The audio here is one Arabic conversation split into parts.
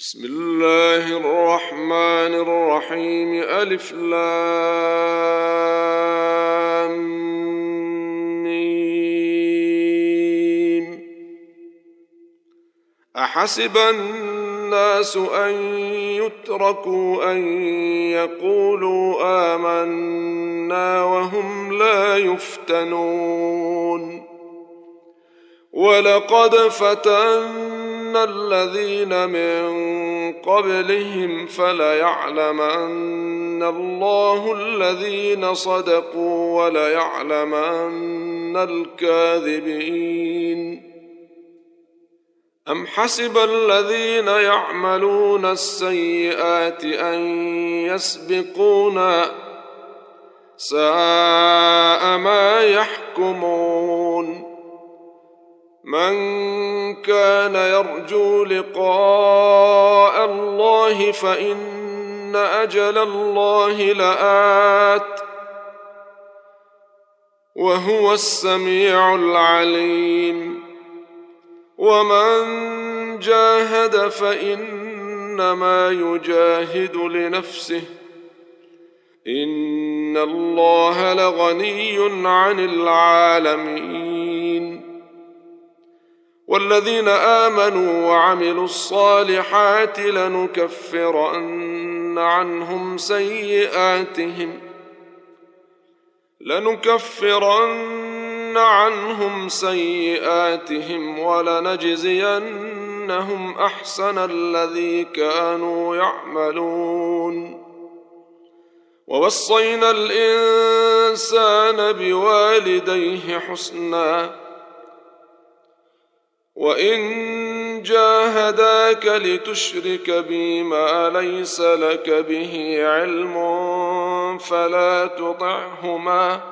بسم الله الرحمن الرحيم. ألف لام ميم. أحسب الناس أن يتركوا أن يقولوا آمنا وهم لا يفتنون. ولقد فتنا الذين من قبلهم فليعلمن الله الذين صدقوا وليعلمن الكاذبين. أم حسب الذين يعملون السيئات أن يسبقونا ساء ما يحكمون. من كان يرجو لقاء الله فإن أجل الله لآت وهو السميع العليم. ومن جاهد فإنما يجاهد لنفسه إن الله لغني عن العالمين. والذين آمنوا وعملوا الصالحات لنكفرن عنهم سيئاتهم ولنجزينهم أحسن الذي كانوا يعملون. ووصينا الإنسان بوالديه حسنا وإن جاهداك لتشرك بي ما ليس لك به علم فلا تطعهما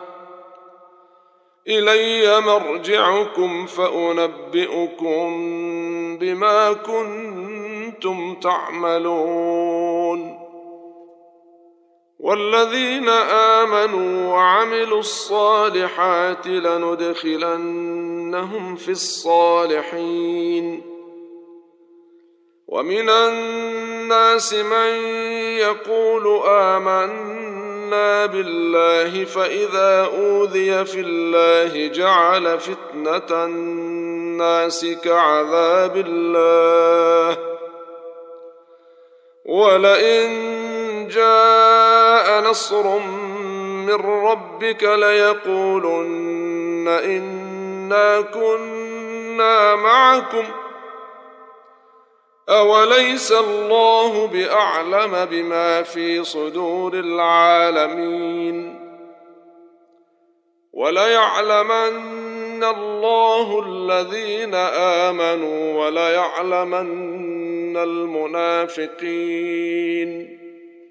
إلي مرجعكم فأنبئكم بما كنتم تعملون. والذين آمنوا وعملوا الصالحات لندخلنهم في الصالحين. ومن الناس من يقول آمنا بالله فإذا أوذي في الله جعل فتنة الناس كعذاب الله ولئن جاء نصر من ربك ليقولن إنا كنا معكم أوليس الله بأعلم بما في صدور العالمين. وليعلمن الله الذين آمنوا وليعلمن المنافقين.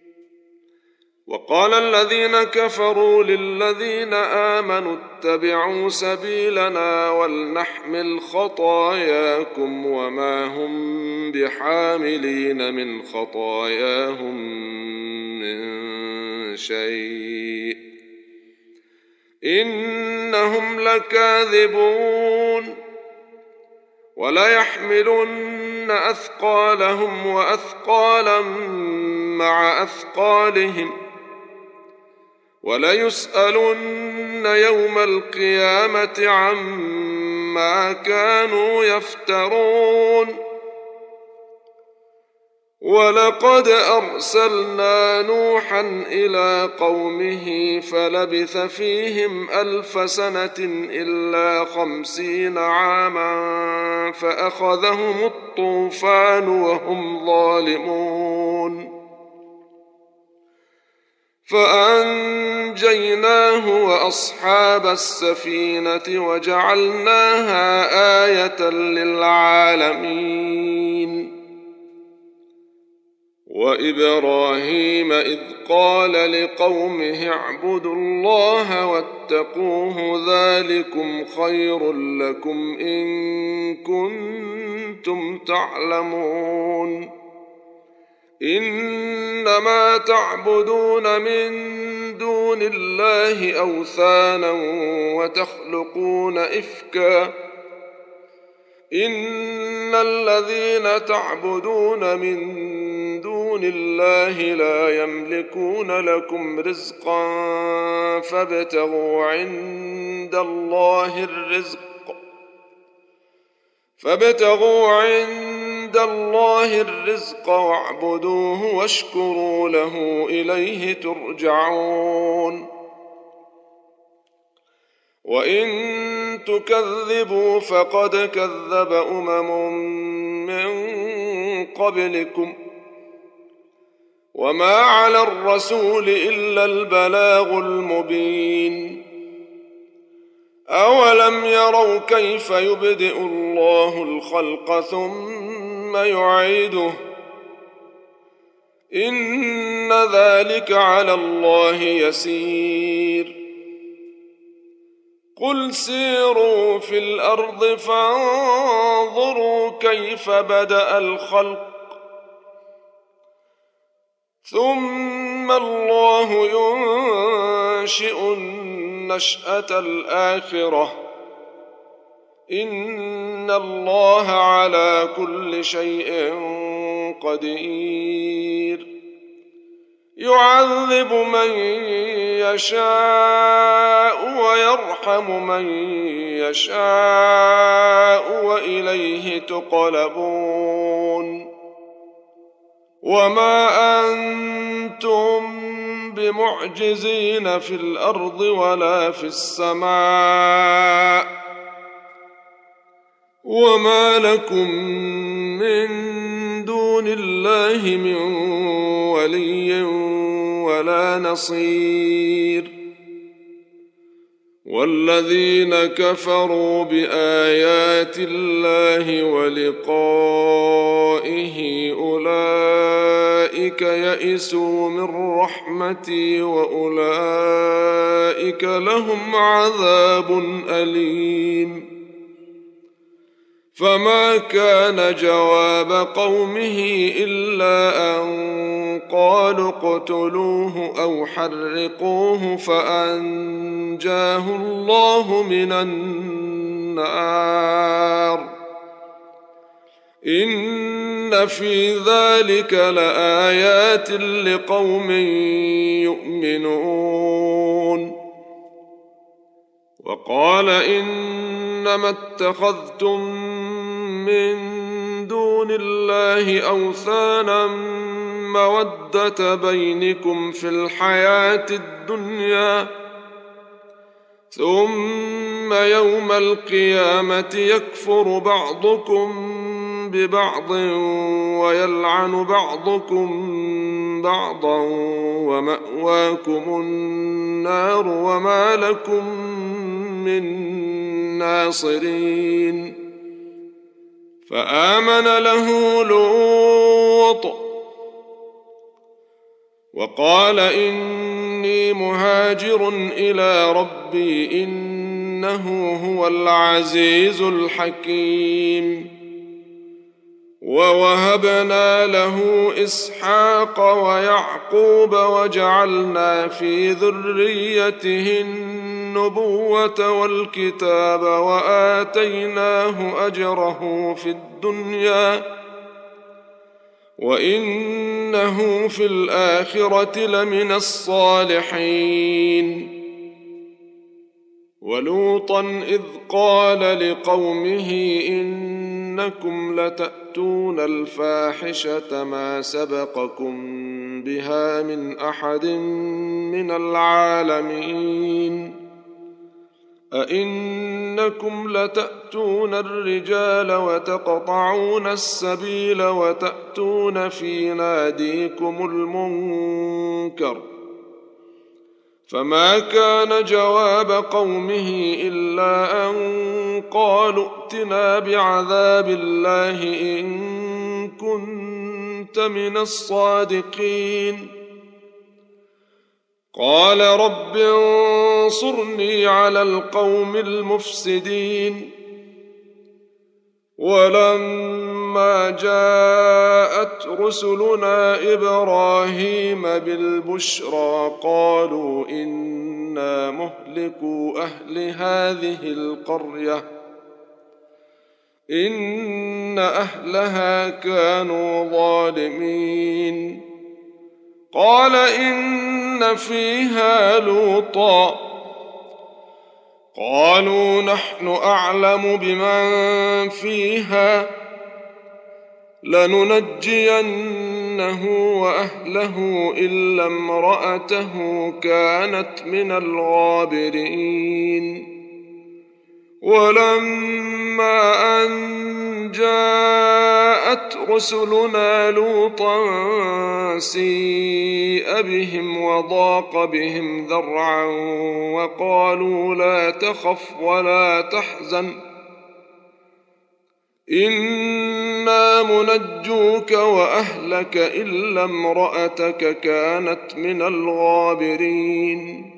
وقال الذين كفروا للذين آمنوا اتبعوا سبيلنا ولنحمل خطاياكم وما هم بحاملين من خطاياهم من شيء إنهم لكاذبون. وليحملن أثقالهم وأثقالا مع أثقالهم وليسألن يوم القيامة عما كانوا يفترون. ولقد أرسلنا نوحا إلى قومه فلبث فيهم 1000 سنة إلا 50 عاما فأخذهم الطوفان وهم ظالمون فأنجيناه وأصحاب السفينة وجعلناها آية للعالمين. وإبراهيم إذ قال لقومه اعبدوا الله واتقوه ذلكم خير لكم إن كنتم تعلمون. إنما تعبدون من دون الله أوثانا وتخلقون إفكا إن الذين تعبدون من دون الله لا يملكون لكم رزقا فابتغوا عند الله الرزق واعبدوه واشكروا له إليه ترجعون وإن تكذبوا فقد كذب من قبلكم وما على الرسول إلا البلاغ المبين أولم يروا كيف يبدئ الله الخلق ثم يعيده إن ذلك على الله يسير قل سيروا في الأرض فانظروا كيف بدأ الخلق ثم الله ينشئ النشأة الآخرة إن الله على كل شيء قدير يعذب من يشاء ويرحم من يشاء وإليه تقلبون وما أنتم بمعجزين في الأرض ولا في السماء وما لكم من دون الله من ولي ولا نصير والذين كفروا بآيات الله ولقائه أولئك يئسوا من رحمتي وأولئك لهم عذاب أليم فما كان جواب قومه إلا أن قالوا اقتلوه أو حرقوه فأنجاه الله من النار إن في ذلك لآيات لقوم يؤمنون وقال إنما اتخذتم من دون الله أوثانا مودة بينكم في الحياة الدنيا ثم يوم القيامة يكفر بعضكم ببعض ويلعن بعضكم بعضا ومأواكم النار وما لكم من ناصرين فآمن له لوط وقال إني مهاجر إلى ربي إنه هو العزيز الحكيم ووهبنا له إسحاق ويعقوب وجعلنا في ذريته النبوة والكتاب وآتيناه أجره في الدنيا وإنه في الآخرة لمن الصالحين ولوطا إذ قال لقومه إنكم لتأتون الفاحشة ما سبقكم بها من أحد من العالمين أئنكم لتأتون الرجال وتقطعون السبيل وتأتون في ناديكم المنكر فما كان جواب قومه إلا أن قالوا ائتنا بعذاب الله إن كنت من الصادقين قال رب انصرني على القوم المفسدين ولما جاءت رسلنا إبراهيم بالبشرى قالوا إنا مهلكو أهل هذه القرية إن أهلها كانوا ظالمين. قال إن فيها لوطا قالوا نحن أعلم بمن فيها لننجينه وأهله إلا امرأته كانت من الغابرين. ولما أن جاءت رسلنا لوطا سيء بهم وضاق بهم ذرعا وقالوا لا تخف ولا تحزن إنا منجوك وأهلك إلا امرأتك كانت من الغابرين.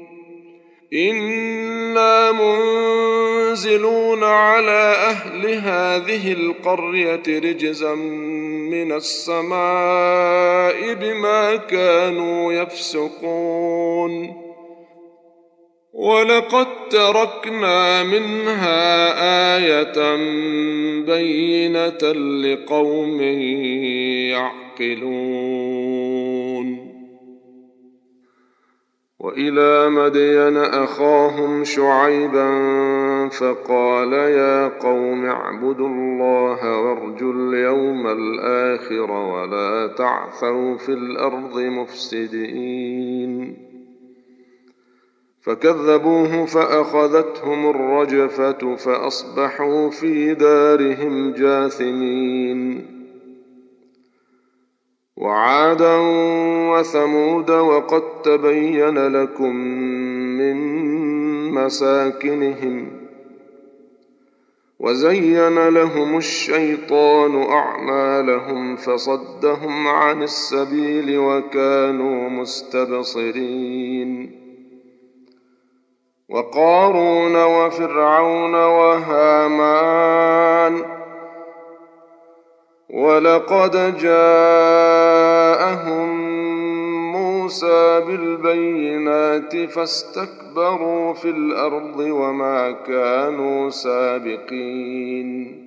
إنا منزلون على أهل هذه القرية رجزا من السماء بما كانوا يفسقون. ولقد تركنا منها آية بينة لقوم يعقلون. وإلى مدين أخاهم شعيبا فقال يا قوم اعبدوا الله وارجوا اليوم الآخر ولا تعثوا في الأرض مفسدين. فكذبوه فأخذتهم الرجفة فأصبحوا في دارهم جاثمين. وعادا وثمود وقد تبين لكم من مساكنهم وزين لهم الشيطان أعمالهم فصدهم عن السبيل وكانوا مستبصرين. وقارون وفرعون وهامان ولقد جاءهم موسى بالبينات فاستكبروا في الأرض وما كانوا سابقين.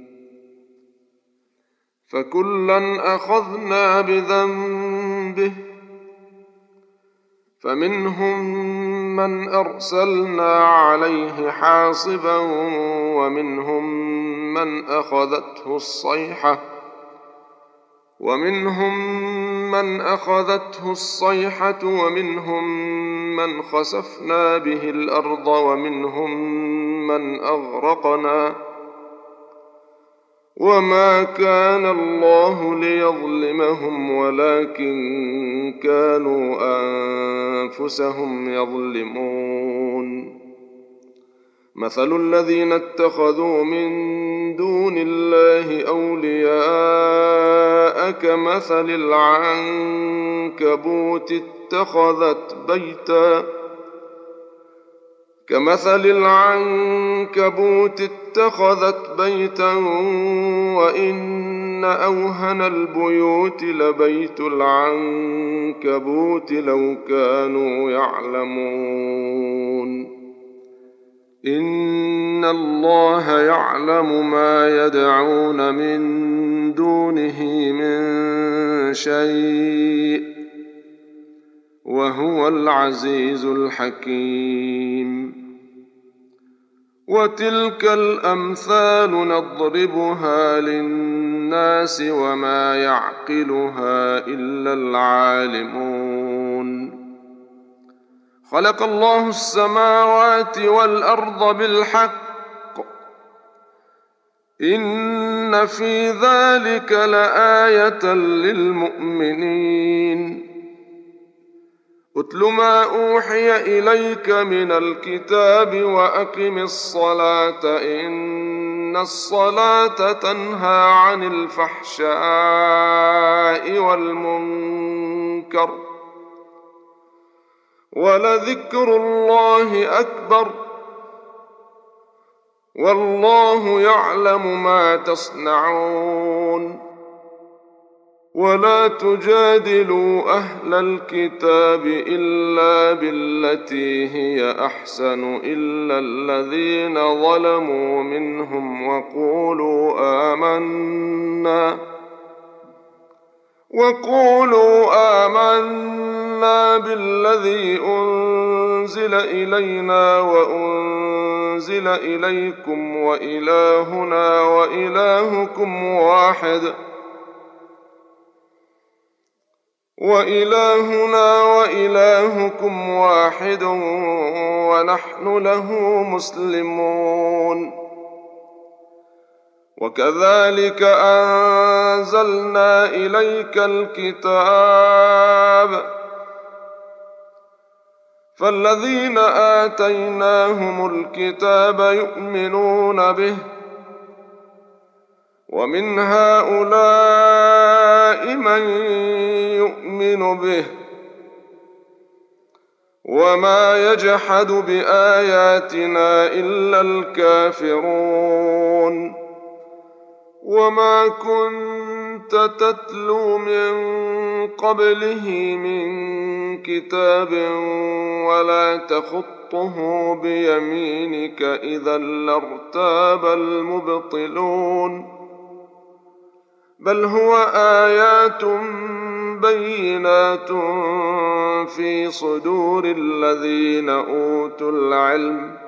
فكلا أخذنا بذنبه فمنهم من أرسلنا عليه حاصبا ومنهم من أخذته الصيحة ومنهم من خسفنا به الأرض ومنهم من أغرقنا. وما كان الله ليظلمهم ولكن كانوا أنفسهم يظلمون. مثل الذين اتخذوا من دون الله أولياء كمثل العنكبوت اتخذت بيتا وإن أوهن البيوت لبيت العنكبوت لو كانوا يعلمون. إن الله يعلم ما يدعون من دونه من شيء وهو العزيز الحكيم. وتلك الأمثال نضربها للناس وما يعقلها إلا العالمون. خلق الله السماوات والأرض بالحق إن في ذلك لآية للمؤمنين. أتل ما أوحي إليك من الكتاب وأقم الصلاة إن الصلاة تنهى عن الفحشاء والمنكر ولذكر الله أكبر والله يعلم ما تصنعون. ولا تجادلوا أهل الكتاب إلا بالتي هي أحسن إلا الذين ظلموا منهم وقولوا آمنا بالذي أنزل إلينا وأنزل إليكم وإلهنا وإلهكم واحد ونحن له مسلمون. وكذلك أنزلنا إليك الكتاب فالذين آتيناهم الكتاب يؤمنون به ومن هؤلاء من يؤمن به وما يجحد بآياتنا إلا الكافرون. وما كنت تتلو من قبله من كتاب ولا تخطه بيمينك إذا لارتاب المبطلون. بل هو آيات بينات في صدور الذين أوتوا العلم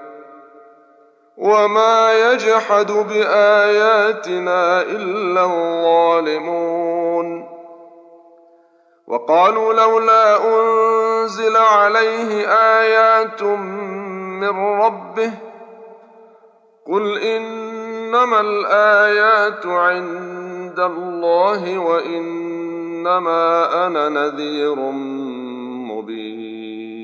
وما يجحد بآياتنا إلا الظالمون. وقالوا لولا أنزل عليه آيات من ربه قل إنما الآيات عند الله وإنما أنا نذير مبين.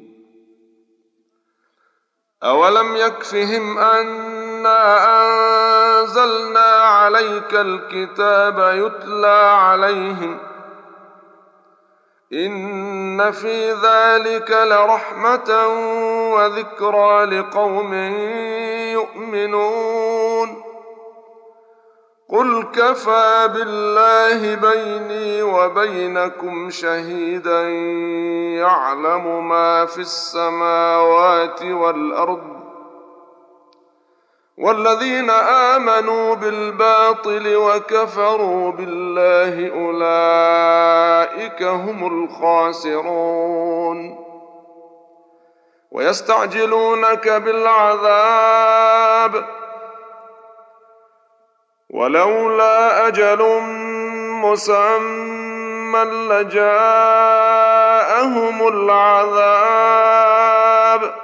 أولم يكفهم أنا أنزلنا عليك الكتاب يتلى عليهم إن في ذلك لرحمة وذكرى لقوم يؤمنون. قل كفى بالله بيني وبينكم شهيدا يعلم ما في السماوات والأرض والذين آمنوا بالباطل وكفروا بالله أولئك هم الخاسرون. ويستعجلونك بالعذاب ولولا أجل مسمى لجاءهم العذاب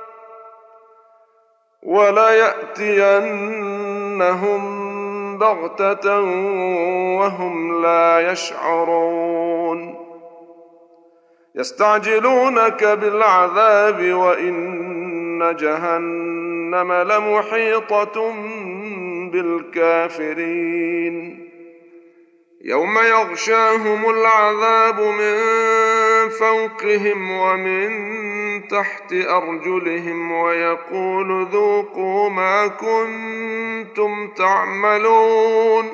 وليأتينهم بغتة وهم لا يشعرون. يستعجلونك بالعذاب وإن جهنم لمحيطة بالكافرين. يوم يغشاهم العذاب من فوقهم ومن تحت أرجلهم ويقول ذوقوا ما كنتم تعملون.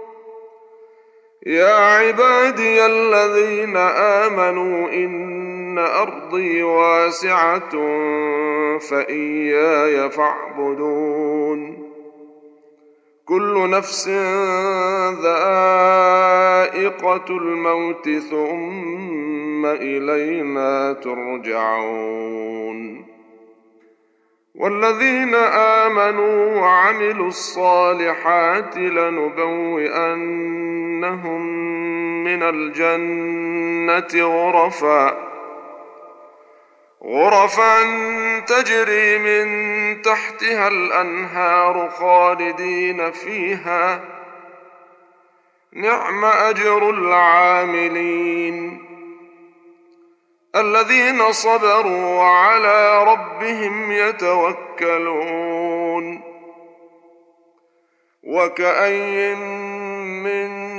يا عبادي الذين آمنوا إن أرضي واسعة فإياي فاعبدون. كل نفس ذائقة الموت ثم إلينا ترجعون. والذين آمنوا وعملوا الصالحات لنبوئنهم من الجنة غرفا تجري من تحتها الأنهار خالدين فيها نعم أجر العاملين. الذين صبروا وعلى ربهم يتوكلون. وكأي من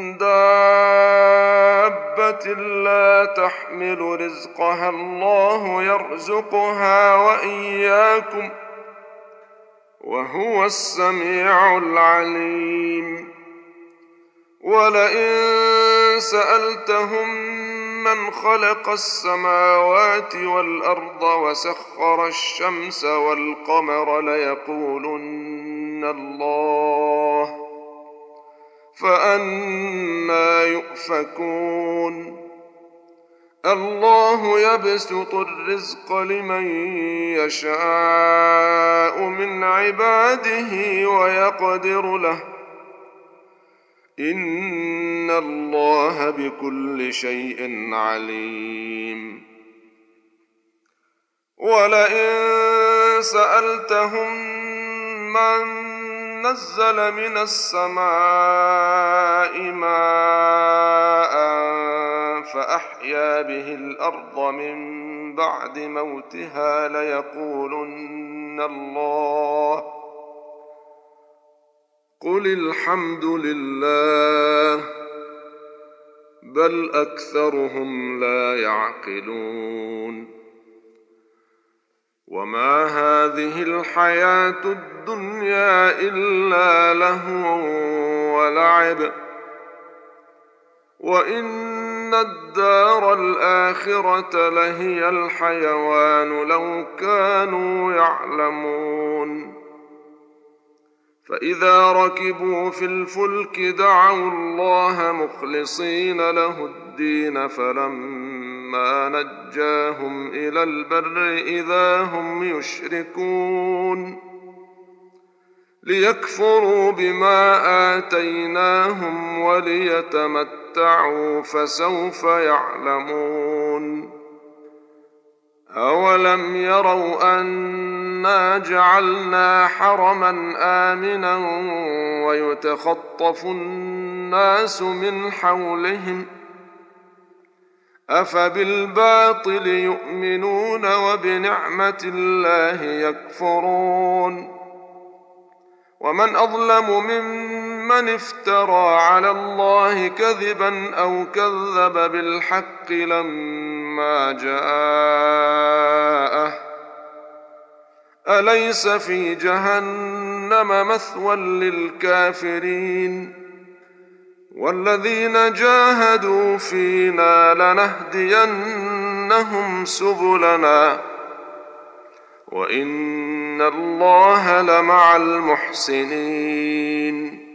دابة لا تحمل رزقها الله يرزقها وإياكم وهو السميع العليم. ولئن سألتهم من خلق السماوات والأرض وسخر الشمس والقمر ليقولن الله، فأنى يؤفكون. الله يبسط الرزق لمن يشاء من عباده ويقدر له، إن الله بكل شيء عليم. ولئن سألتهم من نزل من السماء ماء فأحيا به الأرض من بعد موتها ليقولن الله، قل الحمد لله، بل أكثرهم لا يعقلون. وما هذه الحياة الدنيا إلا لهو ولعب، وإن الدار الآخرة لهي الحيوان لو كانوا يعلمون. فإذا ركبوا في الفلك دعوا الله مخلصين له الدين، فلما نجاهم إلى البر إذا هم يشركون، ليكفروا بما آتيناهم وليتمتعوا فسوف يعلمون. أولم يروا أنا جعلنا حرما آمنا ويتخطف الناس من حولهم، أفبالباطل يؤمنون وبنعمة الله يكفرون. ومن أظلم ممن افترى على الله كذبا أو كذب بالحق لما جاءه، أليس في جهنم مثوى للكافرين؟ والذين جاهدوا فينا لنهدينهم سبلنا، وإن الله لمع المحسنين.